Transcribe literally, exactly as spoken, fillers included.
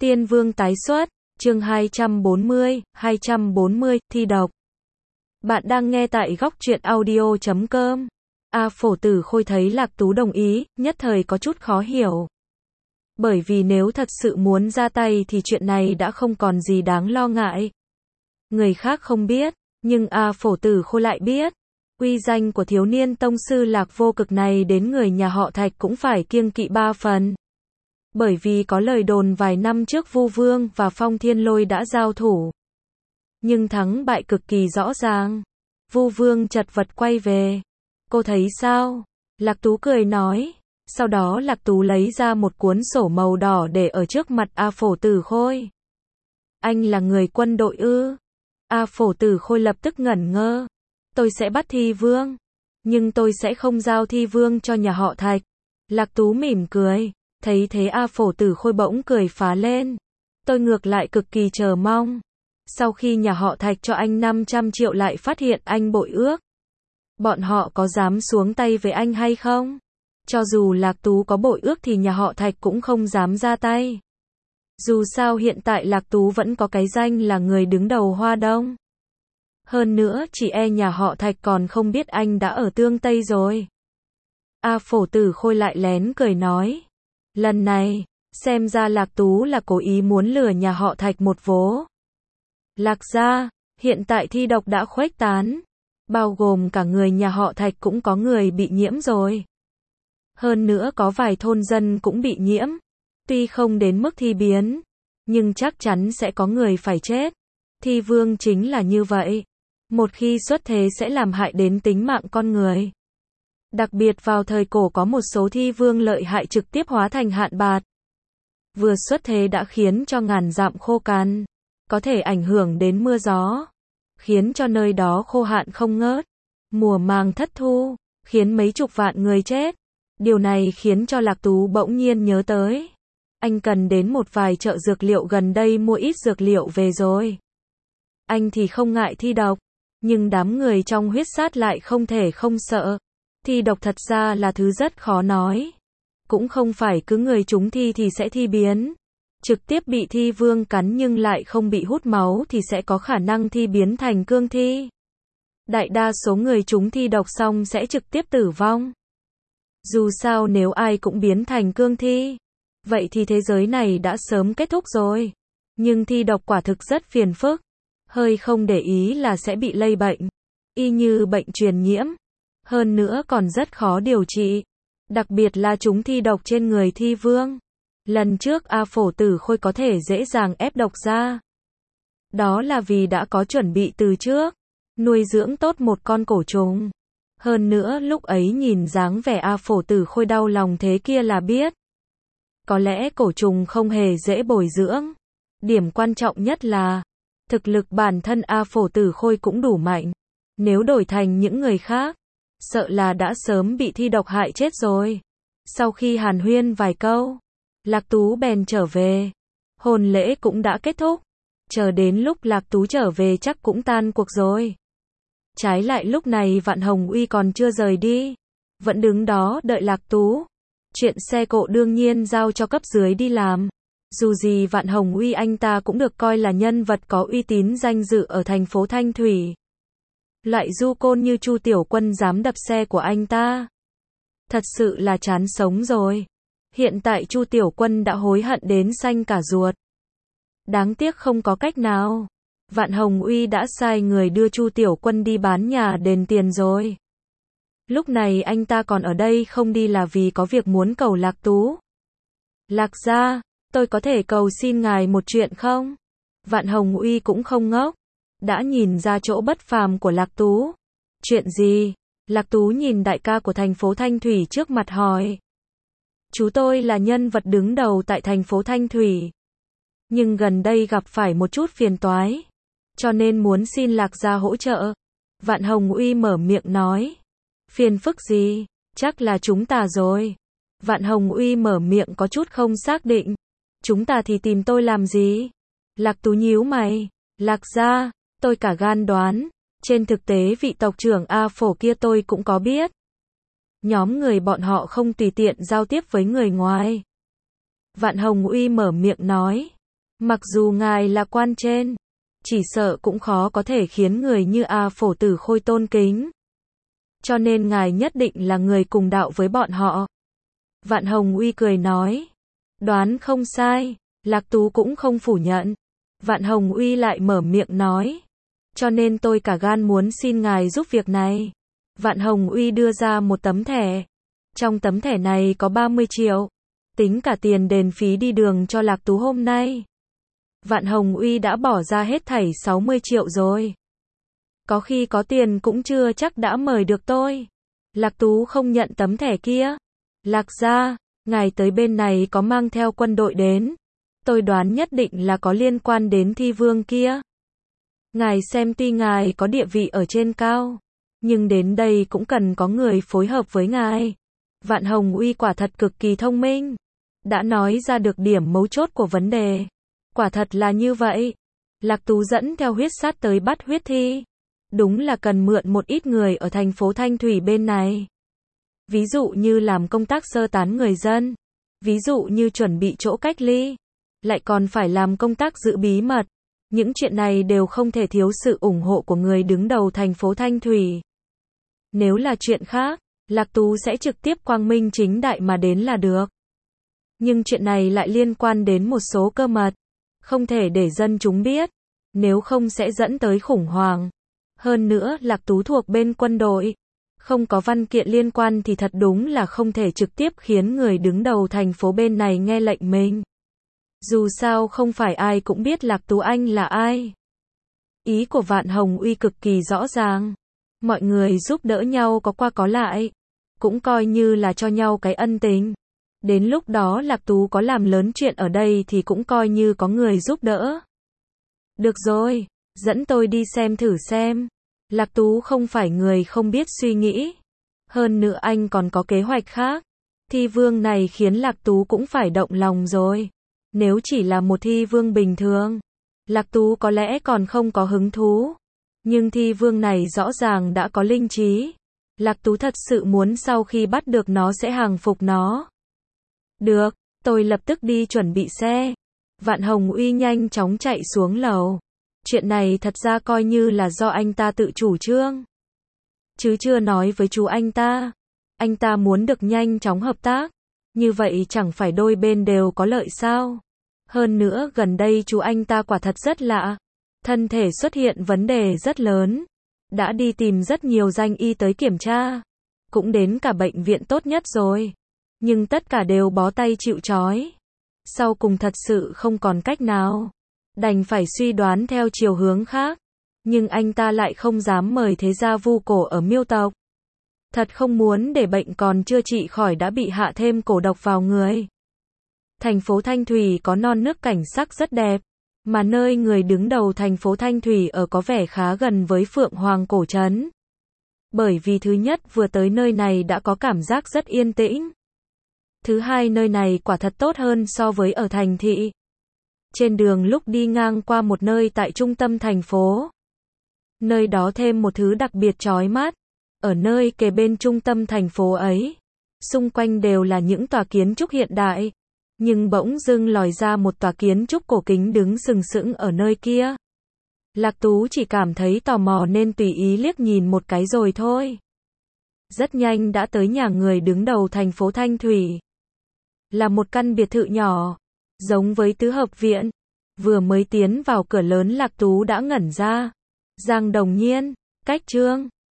Tiên Vương tái xuất, chương hai trăm bốn mươi, hai trăm bốn mươi, thi độc. Bạn đang nghe tại góc truyện audio chấm com. A Phổ Tử Khôi thấy Lạc Tú đồng ý, nhất thời có chút khó hiểu. Bởi vì nếu thật sự muốn ra tay thì chuyện này đã không còn gì đáng lo ngại. Người khác không biết, nhưng A Phổ Tử Khôi lại biết. Uy danh của thiếu niên tông sư Lạc Vô Cực này đến người nhà họ Thạch cũng phải kiêng kỵ ba phần. Bởi vì có lời đồn vài năm trước Vu Vương và Phong Thiên Lôi đã giao thủ. Nhưng thắng bại cực kỳ rõ ràng. Vu Vương chật vật quay về. Cô thấy sao? Lạc Tú cười nói. Sau đó Lạc Tú lấy ra một cuốn sổ màu đỏ để ở trước mặt A Phổ Tử Khôi. Anh là người quân đội ư? A Phổ Tử Khôi lập tức ngẩn ngơ. Tôi sẽ bắt Thi Vương. Nhưng tôi sẽ không giao Thi Vương cho nhà họ Thạch. Lạc Tú mỉm cười. Thấy thế A Phổ Tử Khôi bỗng cười phá lên. Tôi ngược lại cực kỳ chờ mong. Sau khi nhà họ Thạch cho anh năm trăm triệu lại phát hiện anh bội ước. Bọn họ có dám xuống tay với anh hay không? Cho dù Lạc Tú có bội ước thì nhà họ Thạch cũng không dám ra tay. Dù sao hiện tại Lạc Tú vẫn có cái danh là người đứng đầu Hoa Đông. Hơn nữa chỉ e nhà họ Thạch còn không biết anh đã ở Tương Tây rồi. A Phổ Tử Khôi lại lén cười nói. Lần này, xem ra Lạc Tú là cố ý muốn lừa nhà họ Thạch một vố. Lạc gia, hiện tại thi độc đã khuếch tán. Bao gồm cả người nhà họ Thạch cũng có người bị nhiễm rồi. Hơn nữa có vài thôn dân cũng bị nhiễm. Tuy không đến mức thi biến, nhưng chắc chắn sẽ có người phải chết. Thi Vương chính là như vậy. Một khi xuất thế sẽ làm hại đến tính mạng con người. Đặc biệt vào thời cổ có một số Thi Vương lợi hại trực tiếp hóa thành hạn bạt. Vừa xuất thế đã khiến cho ngàn dặm khô cằn, có thể ảnh hưởng đến mưa gió, khiến cho nơi đó khô hạn không ngớt, mùa màng thất thu, khiến mấy chục vạn người chết. Điều này khiến cho Lạc Tú bỗng nhiên nhớ tới. Anh cần đến một vài chợ dược liệu gần đây mua ít dược liệu về rồi. Anh thì không ngại thi độc, nhưng đám người trong huyết sát lại không thể không sợ. Thi độc thật ra là thứ rất khó nói. Cũng không phải cứ người trúng thi thì sẽ thi biến. Trực tiếp bị Thi Vương cắn nhưng lại không bị hút máu thì sẽ có khả năng thi biến thành cương thi. Đại đa số người trúng thi độc xong sẽ trực tiếp tử vong. Dù sao nếu ai cũng biến thành cương thi, vậy thì thế giới này đã sớm kết thúc rồi. Nhưng thi độc quả thực rất phiền phức. Hơi không để ý là sẽ bị lây bệnh. Y như bệnh truyền nhiễm. Hơn nữa còn rất khó điều trị. Đặc biệt là chúng thi độc trên người Thi Vương. Lần trước A Phổ Tử Khôi có thể dễ dàng ép độc ra. Đó là vì đã có chuẩn bị từ trước. Nuôi dưỡng tốt một con cổ trùng. Hơn nữa lúc ấy nhìn dáng vẻ A Phổ Tử Khôi đau lòng thế kia là biết. Có lẽ cổ trùng không hề dễ bồi dưỡng. Điểm quan trọng nhất là thực lực bản thân A Phổ Tử Khôi cũng đủ mạnh. Nếu đổi thành những người khác, sợ là đã sớm bị thi độc hại chết rồi. Sau khi hàn huyên vài câu, Lạc Tú bèn trở về. Hôn lễ cũng đã kết thúc. Chờ đến lúc Lạc Tú trở về chắc cũng tan cuộc rồi. Trái lại lúc này Vạn Hồng Uy còn chưa rời đi. Vẫn đứng đó đợi Lạc Tú. Chuyện xe cộ đương nhiên giao cho cấp dưới đi làm. Dù gì Vạn Hồng Uy anh ta cũng được coi là nhân vật có uy tín danh dự ở thành phố Thanh Thủy. Loại du côn như Chu Tiểu Quân dám đập xe của anh ta. Thật sự là chán sống rồi. Hiện tại Chu Tiểu Quân đã hối hận đến xanh cả ruột. Đáng tiếc không có cách nào. Vạn Hồng Uy đã sai người đưa Chu Tiểu Quân đi bán nhà đền tiền rồi. Lúc này anh ta còn ở đây không đi là vì có việc muốn cầu Lạc Tú. Lạc gia, tôi có thể cầu xin ngài một chuyện không? Vạn Hồng Uy cũng không ngốc. Đã nhìn ra chỗ bất phàm của Lạc Tú. Chuyện gì? Lạc Tú nhìn đại ca của thành phố Thanh Thủy trước mặt hỏi. Chú tôi là nhân vật đứng đầu tại thành phố Thanh Thủy. Nhưng gần đây gặp phải một chút phiền toái. Cho nên muốn xin Lạc gia hỗ trợ. Vạn Hồng Uy mở miệng nói. Phiền phức gì? Chắc là chúng ta rồi. Vạn Hồng Uy mở miệng có chút không xác định. Chúng ta thì tìm tôi làm gì? Lạc Tú nhíu mày. Lạc gia, tôi cả gan đoán. Trên thực tế vị tộc trưởng A Phổ kia tôi cũng có biết. Nhóm người bọn họ không tùy tiện giao tiếp với người ngoài. Vạn Hồng Uy mở miệng nói. Mặc dù ngài là quan trên, chỉ sợ cũng khó có thể khiến người như A Phổ Tử Khôi tôn kính. Cho nên ngài nhất định là người cùng đạo với bọn họ. Vạn Hồng Uy cười nói. Đoán không sai, Lạc Tú cũng không phủ nhận. Vạn Hồng Uy lại mở miệng nói. Cho nên tôi cả gan muốn xin ngài giúp việc này. Vạn Hồng Uy đưa ra một tấm thẻ. Trong tấm thẻ này có ba mươi triệu. Tính cả tiền đền phí đi đường cho Lạc Tú hôm nay. Vạn Hồng Uy đã bỏ ra hết thảy sáu mươi triệu rồi. Có khi có tiền cũng chưa chắc đã mời được tôi. Lạc Tú không nhận tấm thẻ kia. Lạc gia, ngài tới bên này có mang theo quân đội đến. Tôi đoán nhất định là có liên quan đến thi vương kia. Ngài xem tuy ngài có địa vị ở trên cao, nhưng đến đây cũng cần có người phối hợp với ngài. Vạn Hồng Uy quả thật cực kỳ thông minh. Đã nói ra được điểm mấu chốt của vấn đề. Quả thật là như vậy. Lạc Tú dẫn theo huyết sát tới bắt huyết thi. Đúng là cần mượn một ít người ở thành phố Thanh Thủy bên này. Ví dụ như làm công tác sơ tán người dân. Ví dụ như chuẩn bị chỗ cách ly. Lại còn phải làm công tác giữ bí mật. Những chuyện này đều không thể thiếu sự ủng hộ của người đứng đầu thành phố Thanh Thủy. Nếu là chuyện khác, Lạc Tú sẽ trực tiếp quang minh chính đại mà đến là được. Nhưng chuyện này lại liên quan đến một số cơ mật. Không thể để dân chúng biết. Nếu không sẽ dẫn tới khủng hoảng. Hơn nữa, Lạc Tú thuộc bên quân đội. Không có văn kiện liên quan thì thật đúng là không thể trực tiếp khiến người đứng đầu thành phố bên này nghe lệnh mình. Dù sao không phải ai cũng biết Lạc Tú Anh là ai. Ý của Vạn Hồng Uy cực kỳ rõ ràng. Mọi người giúp đỡ nhau có qua có lại. Cũng coi như là cho nhau cái ân tình. Đến lúc đó Lạc Tú có làm lớn chuyện ở đây thì cũng coi như có người giúp đỡ. Được rồi, dẫn tôi đi xem thử xem. Lạc Tú không phải người không biết suy nghĩ. Hơn nữa anh còn có kế hoạch khác. Thi vương này khiến Lạc Tú cũng phải động lòng rồi. Nếu chỉ là một thi vương bình thường, Lạc Tú có lẽ còn không có hứng thú. Nhưng thi vương này rõ ràng đã có linh trí. Lạc Tú thật sự muốn sau khi bắt được nó sẽ hàng phục nó. Được, tôi lập tức đi chuẩn bị xe. Vạn Hồng Uy nhanh chóng chạy xuống lầu. Chuyện này thật ra coi như là do anh ta tự chủ trương. Chứ chưa nói với chú anh ta. Anh ta muốn được nhanh chóng hợp tác. Như vậy chẳng phải đôi bên đều có lợi sao? Hơn nữa gần đây chú anh ta quả thật rất lạ. Thân thể xuất hiện vấn đề rất lớn. Đã đi tìm rất nhiều danh y tới kiểm tra. Cũng đến cả bệnh viện tốt nhất rồi. Nhưng tất cả đều bó tay chịu trói. Sau cùng thật sự không còn cách nào. Đành phải suy đoán theo chiều hướng khác. Nhưng anh ta lại không dám mời thế gia vu cổ ở Miêu tộc. Thật không muốn để bệnh còn chưa trị khỏi đã bị hạ thêm cổ độc vào người. Thành phố Thanh Thủy có non nước cảnh sắc rất đẹp. Mà nơi người đứng đầu thành phố Thanh Thủy ở có vẻ khá gần với Phượng Hoàng cổ trấn. Bởi vì thứ nhất vừa tới nơi này đã có cảm giác rất yên tĩnh. Thứ hai nơi này quả thật tốt hơn so với ở thành thị. Trên đường lúc đi ngang qua một nơi tại trung tâm thành phố. Nơi đó thêm một thứ đặc biệt chói mắt. Ở nơi kề bên trung tâm thành phố ấy. Xung quanh đều là những tòa kiến trúc hiện đại. Nhưng bỗng dưng lòi ra một tòa kiến trúc cổ kính đứng sừng sững ở nơi kia. Lạc Tú chỉ cảm thấy tò mò nên tùy ý liếc nhìn một cái rồi thôi. Rất nhanh đã tới nhà người đứng đầu thành phố Thanh Thủy. Là một căn biệt thự nhỏ, giống với tứ hợp viện. Vừa mới tiến vào cửa lớn Lạc Tú đã ngẩn ra. Giang Đồng Nhiên, Cách Trương,